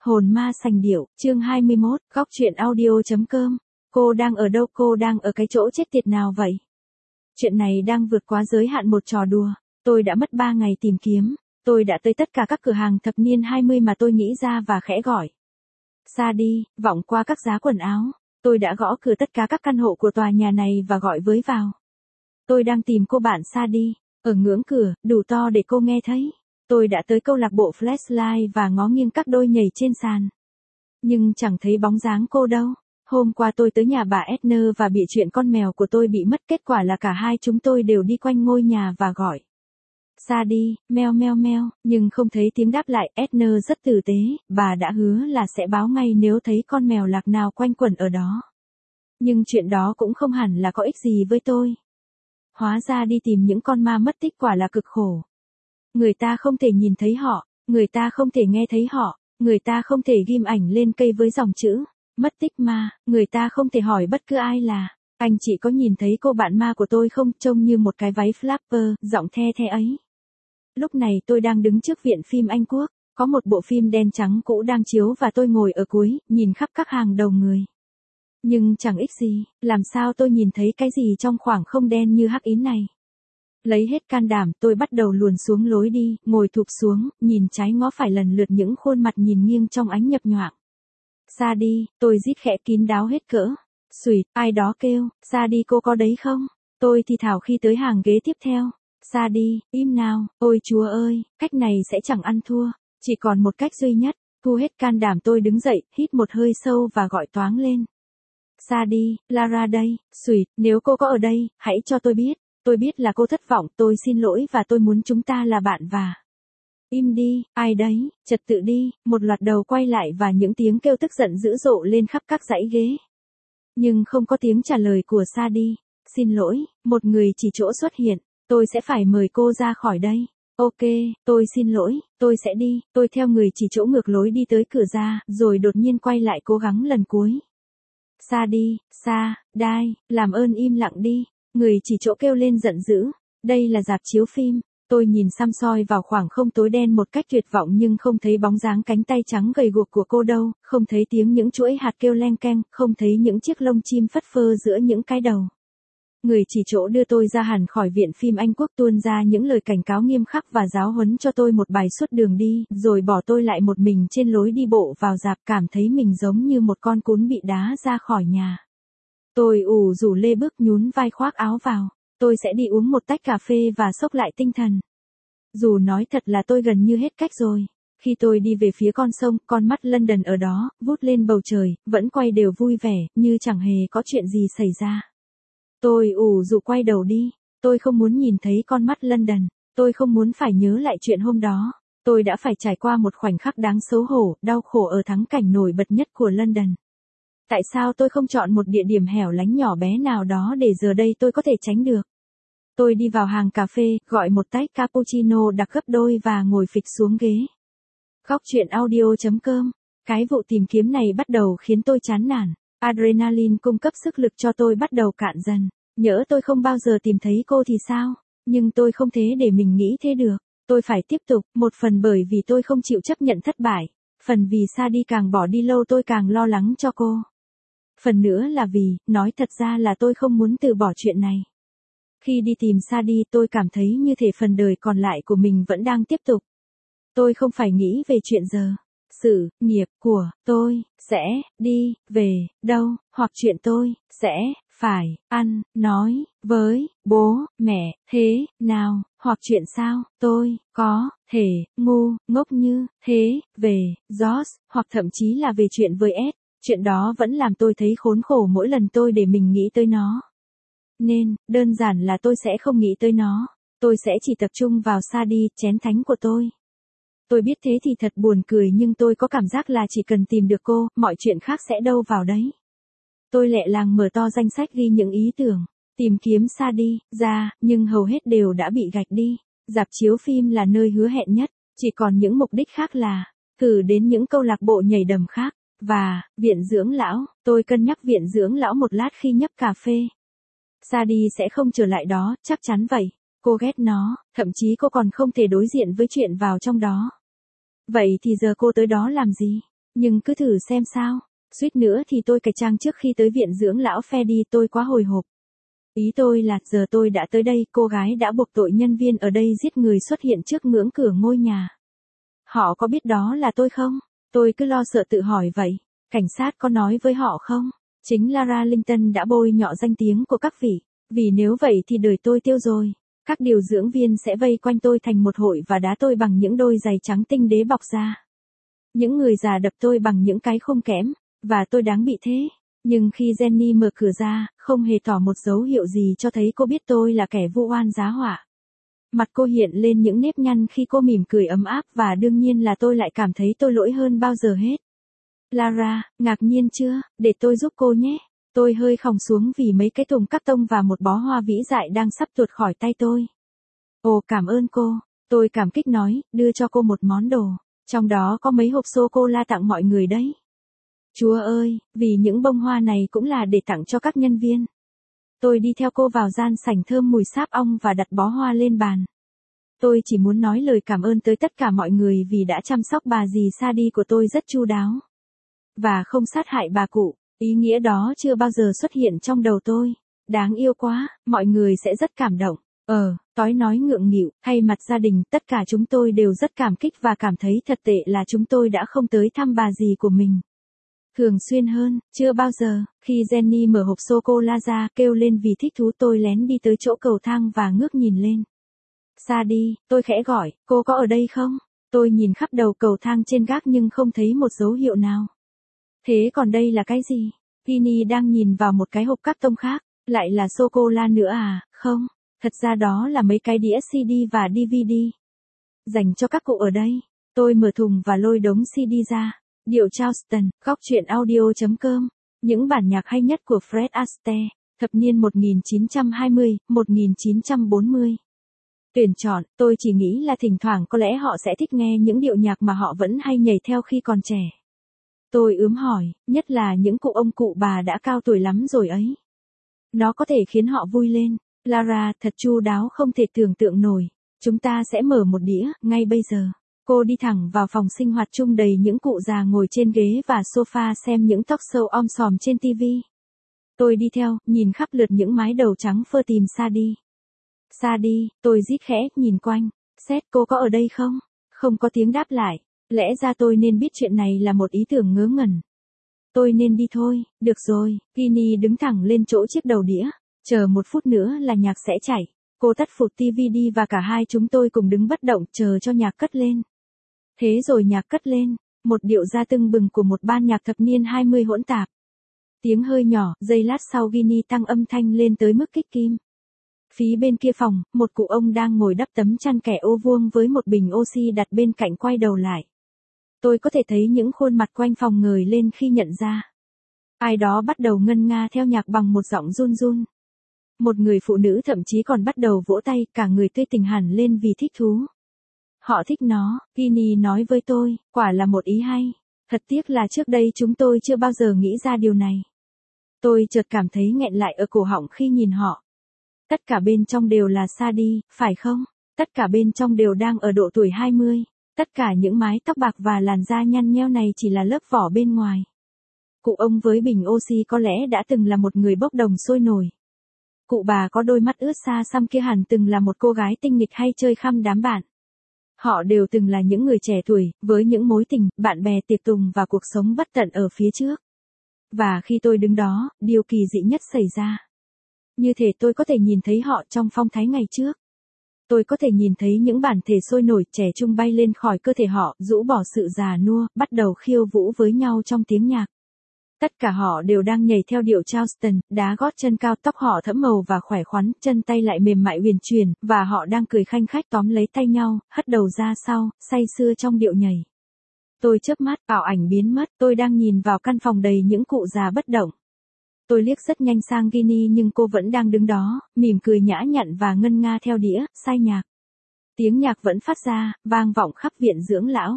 Hồn ma sành điệu, chương 21, góc truyện audio.com. Cô đang ở đâu? Cô đang ở cái chỗ chết tiệt nào vậy? Chuyện này đang vượt quá giới hạn một trò đùa. Tôi đã mất 3 ngày tìm kiếm. Tôi đã tới tất cả các cửa hàng thập niên 20 mà tôi nghĩ ra và khẽ gọi. Xa đi, vọng qua các giá quần áo. Tôi đã gõ cửa tất cả các căn hộ của tòa nhà này và gọi với vào. Tôi đang tìm cô bạn Xa đi. Ở ngưỡng cửa, đủ to để cô nghe thấy. Tôi đã tới câu lạc bộ Flashlight và ngó nghiêng các đôi nhảy trên sàn. Nhưng chẳng thấy bóng dáng cô đâu. Hôm qua tôi tới nhà bà Edner và bị chuyện con mèo của tôi bị mất. Kết quả là cả hai chúng tôi đều đi quanh ngôi nhà và gọi. Xa đi, meo meo meo, nhưng không thấy tiếng đáp lại. Edner rất tử tế, bà đã hứa là sẽ báo ngay nếu thấy con mèo lạc nào quanh quẩn ở đó. Nhưng chuyện đó cũng không hẳn là có ích gì với tôi. Hóa ra đi tìm những con ma mất tích quả là cực khổ. Người ta không thể nhìn thấy họ, người ta không thể nghe thấy họ, người ta không thể ghim ảnh lên cây với dòng chữ mất tích ma, người ta không thể hỏi bất cứ ai là anh chị có nhìn thấy cô bạn ma của tôi không, trông như một cái váy flapper, giọng the the ấy. Lúc này tôi đang đứng trước viện phim Anh Quốc, có một bộ phim đen trắng cũ đang chiếu và tôi ngồi ở cuối, nhìn khắp các hàng đầu người. Nhưng chẳng ích gì, làm sao tôi nhìn thấy cái gì trong khoảng không đen như hắc ín này. Lấy hết can đảm tôi bắt đầu luồn xuống lối đi, ngồi thụp xuống, nhìn trái ngó phải lần lượt những khuôn mặt nhìn nghiêng trong ánh nhập nhoạng. Xa đi, tôi rít khẽ kín đáo hết cỡ. Xùi, ai đó kêu, Xa đi cô có đấy không? Tôi thì thào khi tới hàng ghế tiếp theo. Xa đi, im nào, ôi chúa ơi, cách này sẽ chẳng ăn thua. Chỉ còn một cách duy nhất, thu hết can đảm tôi đứng dậy, hít một hơi sâu và gọi toáng lên. Xa đi, Lara đây, xùi, nếu cô có ở đây, hãy cho tôi biết. Tôi biết là cô thất vọng, tôi xin lỗi và tôi muốn chúng ta là bạn và... Im đi, ai đấy, trật tự đi, một loạt đầu quay lại và những tiếng kêu tức giận dữ dội lên khắp các dãy ghế. Nhưng không có tiếng trả lời của Xa đi. Xin lỗi, một người chỉ chỗ xuất hiện, tôi sẽ phải mời cô ra khỏi đây. Ok, tôi xin lỗi, tôi sẽ đi, tôi theo người chỉ chỗ ngược lối đi tới cửa ra, rồi đột nhiên quay lại cố gắng lần cuối. Xa đi, Xa, đai, làm ơn im lặng đi. Người chỉ chỗ kêu lên giận dữ. Đây là rạp chiếu phim. Tôi nhìn xăm soi vào khoảng không tối đen một cách tuyệt vọng nhưng không thấy bóng dáng cánh tay trắng gầy guộc của cô đâu, không thấy tiếng những chuỗi hạt kêu leng keng, không thấy những chiếc lông chim phất phơ giữa những cái đầu. Người chỉ chỗ đưa tôi ra hẳn khỏi viện phim Anh Quốc tuôn ra những lời cảnh cáo nghiêm khắc và giáo huấn cho tôi một bài suốt đường đi, rồi bỏ tôi lại một mình trên lối đi bộ vào rạp, cảm thấy mình giống như một con cún bị đá ra khỏi nhà. Tôi ù rủ lê bước nhún vai khoác áo vào. Tôi sẽ đi uống một tách cà phê và xốc lại tinh thần. Dù nói thật là tôi gần như hết cách rồi. Khi tôi đi về phía con sông, con mắt London ở đó, vút lên bầu trời, vẫn quay đều vui vẻ, như chẳng hề có chuyện gì xảy ra. Tôi ù rủ quay đầu đi. Tôi không muốn nhìn thấy con mắt London. Tôi không muốn phải nhớ lại chuyện hôm đó. Tôi đã phải trải qua một khoảnh khắc đáng xấu hổ, đau khổ ở thắng cảnh nổi bật nhất của London. Tại sao tôi không chọn một địa điểm hẻo lánh nhỏ bé nào đó để giờ đây tôi có thể tránh được? Tôi đi vào hàng cà phê, gọi một tách cappuccino đặc gấp đôi và ngồi phịch xuống ghế. Góc truyện audio.com. Cái vụ tìm kiếm này bắt đầu khiến tôi chán nản. Adrenaline cung cấp sức lực cho tôi bắt đầu cạn dần. Nhỡ tôi không bao giờ tìm thấy cô thì sao? Nhưng tôi không thế để mình nghĩ thế được. Tôi phải tiếp tục, một phần bởi vì tôi không chịu chấp nhận thất bại. Phần vì Xa đi càng bỏ đi lâu tôi càng lo lắng cho cô. Phần nữa là vì, nói thật ra là tôi không muốn từ bỏ chuyện này. Khi đi tìm Xa đi tôi cảm thấy như thể phần đời còn lại của mình vẫn đang tiếp tục. Tôi không phải nghĩ về chuyện giờ, sự nghiệp của tôi sẽ đi về đâu, hoặc chuyện tôi sẽ phải ăn, nói với bố, mẹ thế nào, hoặc chuyện sao tôi có thể ngu, ngốc như thế về George, hoặc thậm chí là về chuyện với Ed. Chuyện đó vẫn làm tôi thấy khốn khổ mỗi lần tôi để mình nghĩ tới nó. Nên, đơn giản là tôi sẽ không nghĩ tới nó. Tôi sẽ chỉ tập trung vào Xa đi, chén thánh của tôi. Tôi biết thế thì thật buồn cười nhưng tôi có cảm giác là chỉ cần tìm được cô, mọi chuyện khác sẽ đâu vào đấy. Tôi lẹ làng mở to danh sách ghi những ý tưởng, tìm kiếm Xa đi, ra, nhưng hầu hết đều đã bị gạch đi. Rạp chiếu phim là nơi hứa hẹn nhất, chỉ còn những mục đích khác là, cử đến những câu lạc bộ nhảy đầm khác. Và, viện dưỡng lão, tôi cân nhắc viện dưỡng lão một lát khi nhấp cà phê. Xa đi sẽ không trở lại đó, chắc chắn vậy. Cô ghét nó, thậm chí cô còn không thể đối diện với chuyện vào trong đó. Vậy thì giờ cô tới đó làm gì? Nhưng cứ thử xem sao. Suýt nữa thì tôi cải trang trước khi tới viện dưỡng lão Freddy, tôi quá hồi hộp. Ý tôi là giờ tôi đã tới đây, cô gái đã buộc tội nhân viên ở đây giết người xuất hiện trước ngưỡng cửa ngôi nhà. Họ có biết đó là tôi không? Tôi cứ lo sợ tự hỏi vậy. Cảnh sát có nói với họ không? Chính Lara Linton đã bôi nhọ danh tiếng của các vị. Vì nếu vậy thì đời tôi tiêu rồi. Các điều dưỡng viên sẽ vây quanh tôi thành một hội và đá tôi bằng những đôi giày trắng tinh đế bọc ra. Những người già đập tôi bằng những cái không kẽm. Và tôi đáng bị thế. Nhưng khi Jenny mở cửa ra, không hề tỏ một dấu hiệu gì cho thấy cô biết tôi là kẻ vu oan giá họa. Mặt cô hiện lên những nếp nhăn khi cô mỉm cười ấm áp và đương nhiên là tôi lại cảm thấy tôi lỗi hơn bao giờ hết. Lara, ngạc nhiên chưa, để tôi giúp cô nhé. Tôi hơi khòng xuống vì mấy cái thùng cắt tông và một bó hoa vĩ dại đang sắp tuột khỏi tay tôi. Ồ, cảm ơn cô. Tôi cảm kích nói, đưa cho cô một món đồ. Trong đó có mấy hộp sô-cô-la tặng mọi người đấy. Chúa ơi, vì những bông hoa này cũng là để tặng cho các nhân viên. Tôi đi theo cô vào gian sảnh thơm mùi sáp ong và đặt bó hoa lên bàn. Tôi chỉ muốn nói lời cảm ơn tới tất cả mọi người vì đã chăm sóc bà dì Sadie của tôi rất chu đáo. Và không sát hại bà cụ, ý nghĩa đó chưa bao giờ xuất hiện trong đầu tôi. Đáng yêu quá, mọi người sẽ rất cảm động. Tói nói ngượng nghịu, thay mặt gia đình, tất cả chúng tôi đều rất cảm kích và cảm thấy thật tệ là chúng tôi đã không tới thăm bà dì của mình. Thường xuyên hơn, chưa bao giờ, khi Jenny mở hộp sô-cô-la ra, kêu lên vì thích thú, tôi lén đi tới chỗ cầu thang và ngước nhìn lên. Sadie, tôi khẽ gọi, cô có ở đây không? Tôi nhìn khắp đầu cầu thang trên gác nhưng không thấy một dấu hiệu nào. Thế còn đây là cái gì? Ginny đang nhìn vào một cái hộp cắt tông khác, lại là sô-cô-la nữa à? Không, thật ra đó là mấy cái đĩa CD và DVD. Dành cho các cụ ở đây. Tôi mở thùng và lôi đống CD ra. Điệu Charleston, góc truyện audio.com. Những bản nhạc hay nhất của Fred Astaire, thập niên 1920, 1940. Tuyển chọn, tôi chỉ nghĩ là thỉnh thoảng có lẽ họ sẽ thích nghe những điệu nhạc mà họ vẫn hay nhảy theo khi còn trẻ. Tôi ướm hỏi, nhất là những cụ ông cụ bà đã cao tuổi lắm rồi ấy. Nó có thể khiến họ vui lên. Lara, thật chu đáo không thể tưởng tượng nổi. Chúng ta sẽ mở một đĩa, ngay bây giờ. Cô đi thẳng vào phòng sinh hoạt chung đầy những cụ già ngồi trên ghế và sofa xem những talk show om sòm trên TV. Tôi đi theo, nhìn khắp lượt những mái đầu trắng phơ tìm Sadie. Sadie, tôi rít khẽ, nhìn quanh. Seth, cô có ở đây không? Không có tiếng đáp lại. Lẽ ra tôi nên biết chuyện này là một ý tưởng ngớ ngẩn. Tôi nên đi thôi, được rồi. Ginny đứng thẳng lên chỗ chiếc đầu đĩa. Chờ một phút nữa là nhạc sẽ chảy. Cô tắt phụt DVD và cả hai chúng tôi cùng đứng bất động chờ cho nhạc cất lên. Thế rồi nhạc cất lên, một điệu ra tưng bừng của một ban nhạc thập niên 20 hỗn tạp. Tiếng hơi nhỏ, giây lát sau Ginny tăng âm thanh lên tới mức kích kim. Phía bên kia phòng, một cụ ông đang ngồi đắp tấm chăn kẻ ô vuông với một bình oxy đặt bên cạnh quay đầu lại. Tôi có thể thấy những khuôn mặt quanh phòng ngời lên khi nhận ra. Ai đó bắt đầu ngân nga theo nhạc bằng một giọng run run. Một người phụ nữ thậm chí còn bắt đầu vỗ tay, cả người tươi tỉnh hẳn lên vì thích thú. Họ thích nó, Ginny nói với tôi, quả là một ý hay. Thật tiếc là trước đây chúng tôi chưa bao giờ nghĩ ra điều này. Tôi chợt cảm thấy nghẹn lại ở cổ họng khi nhìn họ. Tất cả bên trong đều là Sadie, phải không? Tất cả bên trong đều đang ở độ tuổi 20. Tất cả những mái tóc bạc và làn da nhăn nheo này chỉ là lớp vỏ bên ngoài. Cụ ông với bình oxy có lẽ đã từng là một người bốc đồng sôi nổi. Cụ bà có đôi mắt ướt xa xăm kia hẳn từng là một cô gái tinh nghịch hay chơi khăm đám bạn. Họ đều từng là những người trẻ tuổi, với những mối tình, bạn bè tiệc tùng và cuộc sống bất tận ở phía trước. Và khi tôi đứng đó, điều kỳ dị nhất xảy ra. Như thể tôi có thể nhìn thấy họ trong phong thái ngày trước. Tôi có thể nhìn thấy những bản thể sôi nổi trẻ trung bay lên khỏi cơ thể họ, rũ bỏ sự già nua, bắt đầu khiêu vũ với nhau trong tiếng nhạc. Tất cả họ đều đang nhảy theo điệu Charleston, đá gót chân cao, tóc họ thẫm màu và khỏe khoắn, chân tay lại mềm mại huyền chuyển, và họ đang cười khanh khách tóm lấy tay nhau, hất đầu ra sau, say sưa trong điệu nhảy. Tôi chớp mắt, ảo ảnh biến mất, tôi đang nhìn vào căn phòng đầy những cụ già bất động. Tôi liếc rất nhanh sang Ginny nhưng cô vẫn đang đứng đó, mỉm cười nhã nhặn và ngân nga theo đĩa, sai nhạc. Tiếng nhạc vẫn phát ra, vang vọng khắp viện dưỡng lão.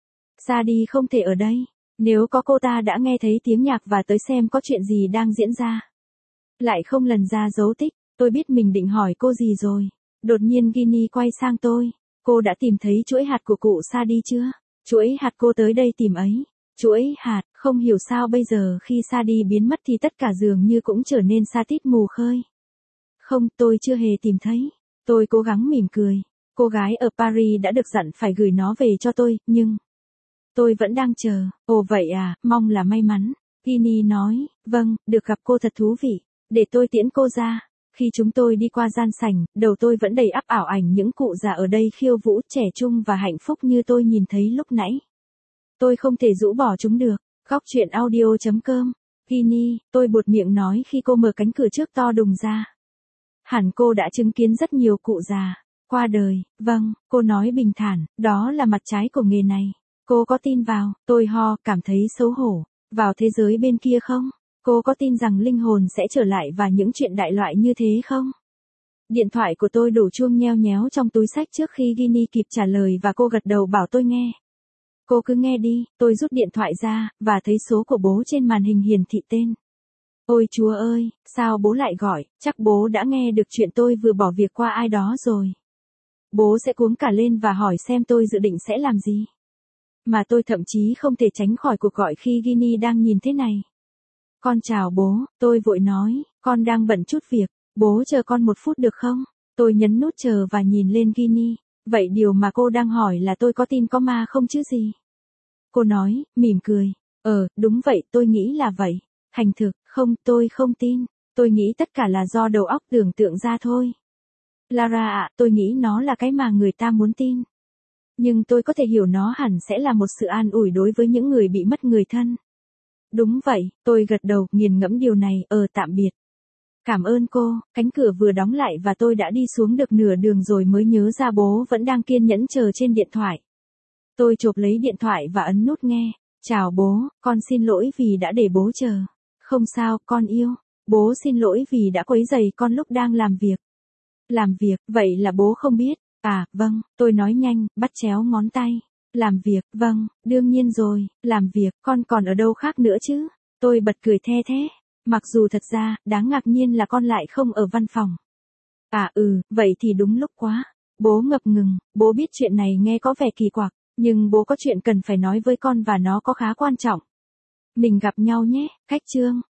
Sadie không thể ở đây. Nếu có cô ta đã nghe thấy tiếng nhạc và tới xem có chuyện gì đang diễn ra. Lại không lần ra dấu tích, tôi biết mình định hỏi cô gì rồi. Đột nhiên Ginny quay sang tôi. Cô đã tìm thấy chuỗi hạt của cụ Sadie chưa? Chuỗi hạt cô tới đây tìm ấy. Chuỗi hạt, không hiểu sao bây giờ khi Sadie biến mất thì tất cả dường như cũng trở nên sa tít mù khơi. Không, tôi chưa hề tìm thấy. Tôi cố gắng mỉm cười. Cô gái ở Paris đã được dặn phải gửi nó về cho tôi, nhưng tôi vẫn đang chờ. Ồ vậy à, mong là may mắn. Ginny nói, vâng, được gặp cô thật thú vị. Để tôi tiễn cô ra. Khi chúng tôi đi qua gian sảnh, đầu tôi vẫn đầy ắp ảo ảnh những cụ già ở đây khiêu vũ trẻ trung và hạnh phúc như tôi nhìn thấy lúc nãy. Tôi không thể rũ bỏ chúng được. Góc truyện audio.com. Ginny, tôi buột miệng nói khi cô mở cánh cửa trước to đùng ra. Hẳn cô đã chứng kiến rất nhiều cụ già qua đời. Vâng, cô nói bình thản, đó là mặt trái của nghề này. Cô có tin vào, tôi cảm thấy xấu hổ, vào thế giới bên kia không? Cô có tin rằng linh hồn sẽ trở lại và những chuyện đại loại như thế không? Điện thoại của tôi đổ chuông nheo nhéo trong túi xách trước khi Ginny kịp trả lời và cô gật đầu bảo tôi nghe. Cô cứ nghe đi, tôi rút điện thoại ra, và thấy số của bố trên màn hình hiển thị tên. Ôi Chúa ơi, sao bố lại gọi, chắc bố đã nghe được chuyện tôi vừa bỏ việc qua ai đó rồi. Bố sẽ cuống cả lên và hỏi xem tôi dự định sẽ làm gì. Mà tôi thậm chí không thể tránh khỏi cuộc gọi khi Ginny đang nhìn thế này. Con chào bố, tôi vội nói, con đang bận chút việc, bố chờ con 1 phút được không? Tôi nhấn nút chờ và nhìn lên Ginny, vậy điều mà cô đang hỏi là tôi có tin có ma không chứ gì? Cô nói, mỉm cười, đúng vậy, tôi nghĩ là vậy. Thành thực, không, tôi không tin, tôi nghĩ tất cả là do đầu óc tưởng tượng ra thôi. Lara ạ, tôi nghĩ nó là cái mà người ta muốn tin. Nhưng tôi có thể hiểu nó hẳn sẽ là một sự an ủi đối với những người bị mất người thân. Đúng vậy, tôi gật đầu, nghiền ngẫm điều này, tạm biệt. Cảm ơn cô, cánh cửa vừa đóng lại và tôi đã đi xuống được nửa đường rồi mới nhớ ra bố vẫn đang kiên nhẫn chờ trên điện thoại. Tôi chộp lấy điện thoại và ấn nút nghe. Chào bố, con xin lỗi vì đã để bố chờ. Không sao, con yêu. Bố xin lỗi vì đã quấy rầy con lúc đang làm việc. Làm việc, vậy là bố không biết. À, vâng, tôi nói nhanh, bắt chéo ngón tay. Làm việc, vâng, đương nhiên rồi, làm việc, con còn ở đâu khác nữa chứ? Tôi bật cười the thế. Mặc dù thật ra, đáng ngạc nhiên là con lại không ở văn phòng. À vậy thì đúng lúc quá. Bố ngập ngừng, bố biết chuyện này nghe có vẻ kỳ quặc, nhưng bố có chuyện cần phải nói với con và nó có khá quan trọng. Mình gặp nhau nhé, cách chương.